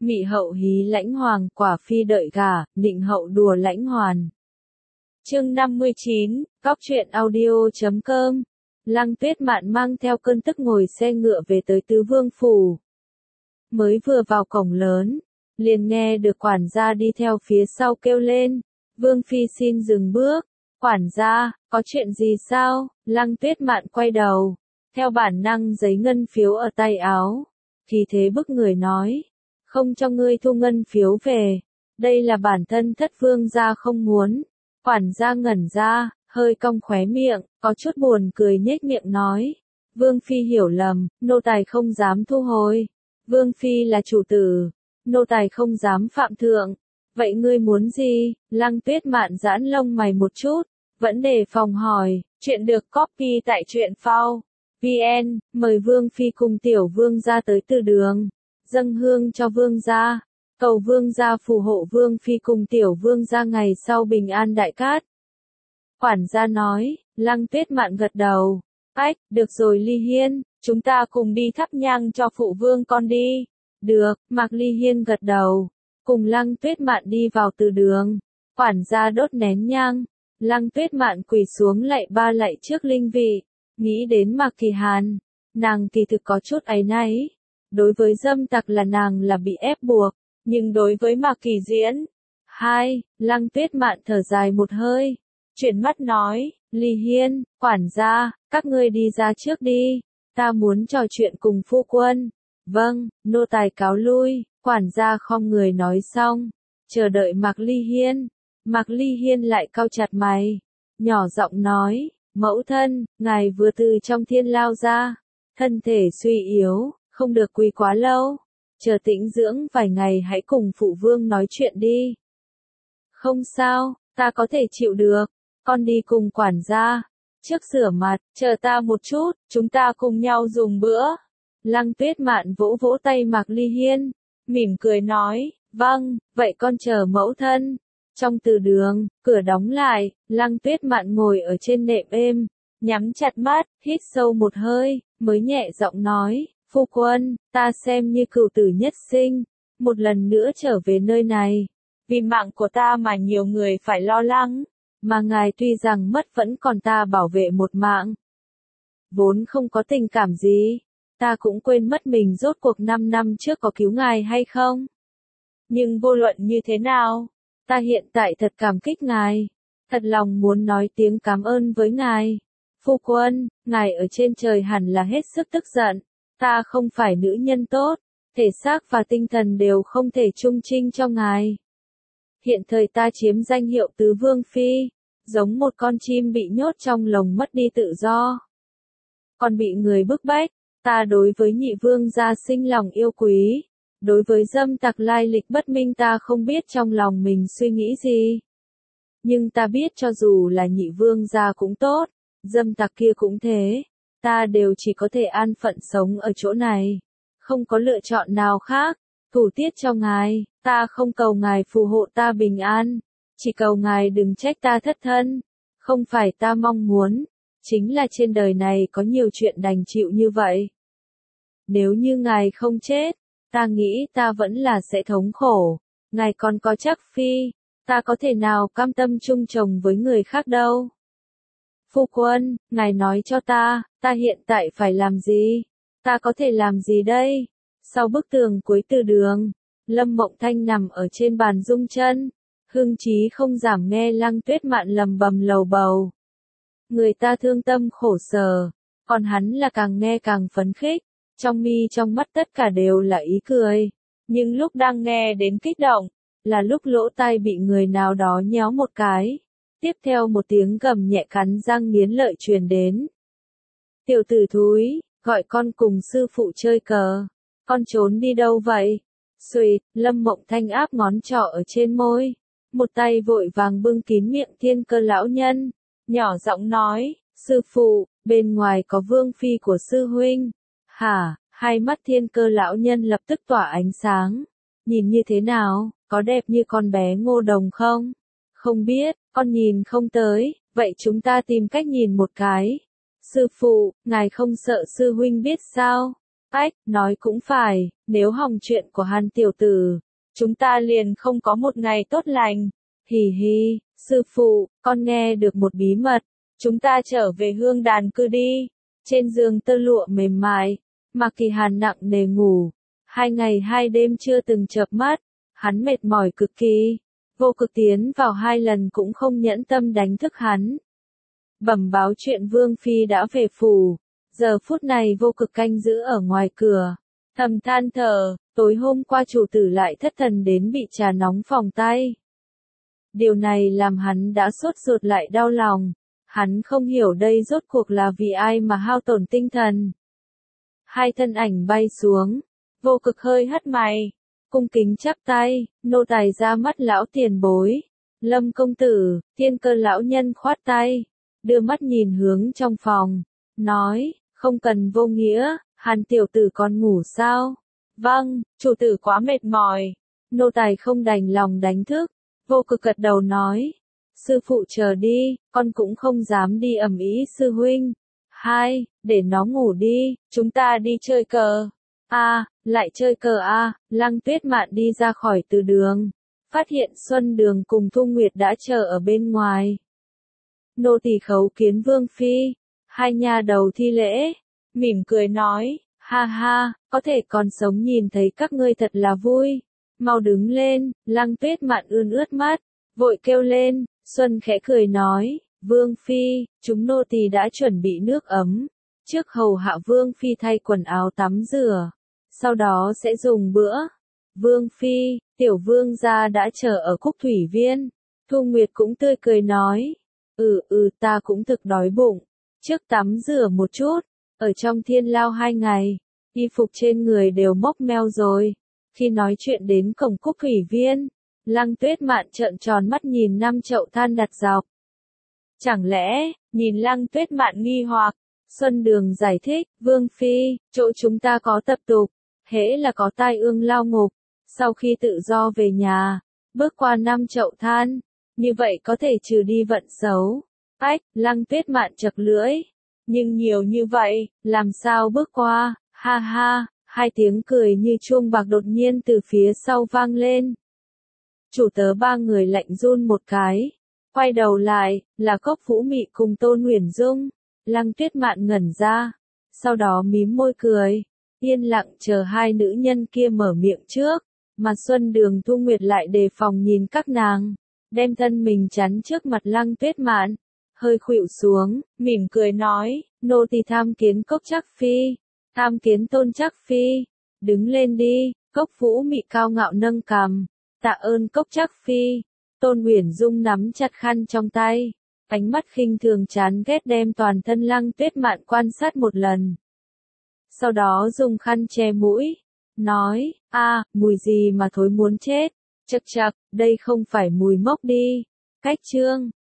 Mị hậu hí lãnh hoàng, quả phi đợi gả, nịnh hậu đùa lãnh hoàn. Chương 59, Cóc truyện audio.com. Lăng Tuyết Mạn mang theo cơn tức ngồi xe ngựa về tới Tứ Vương phủ. Mới vừa vào cổng lớn, liền nghe được quản gia đi theo phía sau kêu lên, Vương phi xin dừng bước. Quản gia, có chuyện gì sao? Lăng Tuyết Mạn quay đầu, theo bản năng giấy ngân phiếu ở tay áo, khí thế bức người nói, không cho ngươi thu ngân phiếu về, đây là bản thân thất vương gia không muốn. Quản gia ngẩn ra, hơi cong khóe miệng, có chút buồn cười nhếch miệng nói, Vương phi hiểu lầm, nô tài không dám thu hồi. Vương phi là chủ tử, nô tài không dám phạm thượng. Vậy ngươi muốn gì? Lăng Tuyết Mạn giãn lông mày một chút, vẫn đề phòng hỏi, chuyện được copy tại truyện phao. VN, mời Vương phi cùng tiểu vương gia tới từ đường, dâng hương cho vương gia, cầu vương gia phù hộ Vương phi cùng tiểu vương gia ngày sau bình an đại cát. Quản gia nói, Lăng Tuyết Mạn gật đầu, ách, được rồi Ly Hiên, chúng ta cùng đi thắp nhang cho phụ vương con đi. Được, Mạc Ly Hiên gật đầu, cùng Lăng Tuyết Mạn đi vào từ đường, quản gia đốt nén nhang, Lăng Tuyết Mạn quỳ xuống lạy ba lạy trước linh vị, nghĩ đến Mạc Kỳ Hàn, nàng kỳ thực có chút áy náy, đối với dâm tặc là nàng là bị ép buộc, nhưng đối với Mạc Kỳ Diễn, Lăng Tuyết Mạn thở dài một hơi, chuyển mắt nói, Ly Hiên, quản gia, các ngươi đi ra trước đi, ta muốn trò chuyện cùng phu quân. Vâng, nô tài cáo lui, quản gia khom người nói xong, chờ đợi Mạc Ly Hiên. Mạc Ly Hiên lại cau chặt mày, nhỏ giọng nói, mẫu thân, ngài vừa từ trong thiên lao ra, thân thể suy yếu, không được quỳ quá lâu, chờ tĩnh dưỡng vài ngày hãy cùng phụ vương nói chuyện đi. Không sao, ta có thể chịu được, con đi cùng quản gia, trước rửa mặt, chờ ta một chút, chúng ta cùng nhau dùng bữa. Lăng Tuyết Mạn vỗ vỗ tay Mạc Ly Hiên, mỉm cười nói, vâng, vậy con chờ mẫu thân. Trong từ đường, cửa đóng lại, Lăng Tuyết Mạn ngồi ở trên nệm êm, nhắm chặt mắt, hít sâu một hơi, mới nhẹ giọng nói, phu quân, ta xem như cửu tử nhất sinh, một lần nữa trở về nơi này. Vì mạng của ta mà nhiều người phải lo lắng, mà ngài tuy rằng mất vẫn còn ta bảo vệ một mạng. Vốn không có tình cảm gì, ta cũng quên mất mình rốt cuộc 5 năm trước có cứu ngài hay không. Nhưng vô luận như thế nào, ta hiện tại thật cảm kích ngài, thật lòng muốn nói tiếng cảm ơn với ngài. Phu quân, ngài ở trên trời hẳn là hết sức tức giận, ta không phải nữ nhân tốt, thể xác và tinh thần đều không thể trung trinh cho ngài. Hiện thời ta chiếm danh hiệu Tứ Vương Phi, giống một con chim bị nhốt trong lồng mất đi tự do. Còn bị người bức bách, ta đối với nhị vương gia sinh lòng yêu quý, đối với dâm tặc lai lịch bất minh ta không biết trong lòng mình suy nghĩ gì. Nhưng ta biết cho dù là nhị vương gia cũng tốt, dâm tặc kia cũng thế, ta đều chỉ có thể an phận sống ở chỗ này, không có lựa chọn nào khác. Thủ tiết cho ngài, ta không cầu ngài phù hộ ta bình an, chỉ cầu ngài đừng trách ta thất thân, không phải ta mong muốn, chính là trên đời này có nhiều chuyện đành chịu như vậy. Nếu như ngài không chết, ta nghĩ ta vẫn là sẽ thống khổ, ngài còn có chắc phi, ta có thể nào cam tâm chung chồng với người khác đâu. Phu quân, ngài nói cho ta hiện tại phải làm gì, ta có thể làm gì đây? Sau bức tường cuối từ đường, Lâm Mộng Thanh nằm ở trên bàn rung chân, hưng trí không giảm nghe Lăng Tuyết Mạn lầm bầm lầu bầu. Người ta thương tâm khổ sở, còn hắn là càng nghe càng phấn khích, trong mi trong mắt tất cả đều là ý cười. Nhưng lúc đang nghe đến kích động, là lúc lỗ tai bị người nào đó nhéo một cái. Tiếp theo một tiếng gầm nhẹ cắn răng nghiến lợi truyền đến. Tiểu tử thúi, gọi con cùng sư phụ chơi cờ. Con trốn đi đâu vậy? Xuỵt, Lâm Mộng Thanh áp ngón trỏ ở trên môi, một tay vội vàng bưng kín miệng Thiên Cơ lão nhân, nhỏ giọng nói, sư phụ, bên ngoài có vương phi của sư huynh. Hả? Hai mắt Thiên Cơ lão nhân lập tức tỏa ánh sáng. Nhìn như thế nào, có đẹp như con bé Ngô Đồng không? Không biết, con nhìn không tới, vậy chúng ta tìm cách nhìn một cái. Sư phụ, ngài không sợ sư huynh biết sao? Ách, nói cũng phải, nếu hỏng chuyện của Hàn tiểu tử, chúng ta liền không có một ngày tốt lành. Hì hì, sư phụ, con nghe được một bí mật, chúng ta trở về hương đàn cư đi. Trên giường tơ lụa mềm mại, Mạc Kỳ Hàn nặng nề ngủ, 2 ngày 2 đêm chưa từng chợp mắt, hắn mệt mỏi cực kỳ, Vô Cực tiến vào 2 lần cũng không nhẫn tâm đánh thức hắn. Bẩm báo chuyện Vương Phi đã về phủ, giờ phút này Vô Cực canh giữ ở ngoài cửa, thầm than thở, tối hôm qua chủ tử lại thất thần đến bị trà nóng phỏng tay. Điều này làm hắn đã sốt ruột lại đau lòng, hắn không hiểu đây rốt cuộc là vì ai mà hao tổn tinh thần. 2 thân ảnh bay xuống, Vô Cực hơi hất mày, cung kính chắp tay, nô tài ra mắt lão tiền bối. Lâm công tử, Thiên Cơ lão nhân khoát tay, đưa mắt nhìn hướng trong phòng, nói, không cần vô nghĩa, Hàn tiểu tử còn ngủ sao? Vâng, chủ tử quá mệt mỏi. Nô tài không đành lòng đánh thức. Vô Cực gật đầu nói, sư phụ chờ đi, con cũng không dám đi ầm ĩ sư huynh. 2, để nó ngủ đi, chúng ta đi chơi cờ. Lại chơi cờ Lăng Tuyết Mạn đi ra khỏi từ đường, phát hiện Xuân Đường cùng Thu Nguyệt đã chờ ở bên ngoài. Nô tỳ khấu kiến Vương Phi, 2 nha đầu thi lễ, mỉm cười nói, ha ha, có thể còn sống nhìn thấy các ngươi thật là vui. Mau đứng lên, Lăng Tuyết Mạn ươn ướt mắt, vội kêu lên, Xuân khẽ cười nói, Vương Phi, chúng nô tỳ đã chuẩn bị nước ấm, trước hầu hạ Vương Phi thay quần áo tắm rửa, sau đó sẽ dùng bữa. Vương Phi, tiểu vương gia đã chờ ở Cúc Thủy Viên. Thu Nguyệt cũng tươi cười nói, ta cũng thực đói bụng, trước tắm rửa một chút, ở trong thiên lao 2 ngày, y phục trên người đều mốc meo rồi. Khi nói chuyện đến cổng Cúc Thủy Viên, Lăng Tuyết Mạn trợn tròn mắt nhìn 5 chậu than đặt dọc. Chẳng lẽ, nhìn Lăng Tuyết Mạn nghi hoặc, Xuân Đường giải thích, Vương Phi, chỗ chúng ta có tập tục, hễ là có tai ương lao ngục, sau khi tự do về nhà, bước qua 5 chậu than, như vậy có thể trừ đi vận xấu. Ách, Lăng Tuyết Mạn chật lưỡi, nhưng nhiều như vậy, làm sao bước qua, ha ha. 2 tiếng cười như chuông bạc đột nhiên từ phía sau vang lên. Chủ tớ 3 người lạnh run một cái, quay đầu lại, là Cốc Vũ Mị cùng Tôn Huyền Dung. Lăng Tuyết Mạn ngẩn ra, sau đó mím môi cười, yên lặng chờ 2 nữ nhân kia mở miệng trước, mà Xuân Đường Thu Nguyệt lại đề phòng nhìn các nàng, đem thân mình chắn trước mặt Lăng Tuyết Mạn, hơi khuỵu xuống, mỉm cười nói, nô tỳ tham kiến Cốc Trác Phi. Tham kiến Tôn Trác Phi, đứng lên đi. Cốc Vũ Mị cao ngạo nâng cằm, tạ ơn Cốc Trác Phi. Tôn Huyền Dung nắm chặt khăn trong tay, ánh mắt khinh thường chán ghét đem toàn thân Lăng Tuyết Mạn quan sát một lần. Sau đó dùng khăn che mũi, nói, mùi gì mà thối muốn chết, chậc chậc, đây không phải mùi mốc đi. Cách chương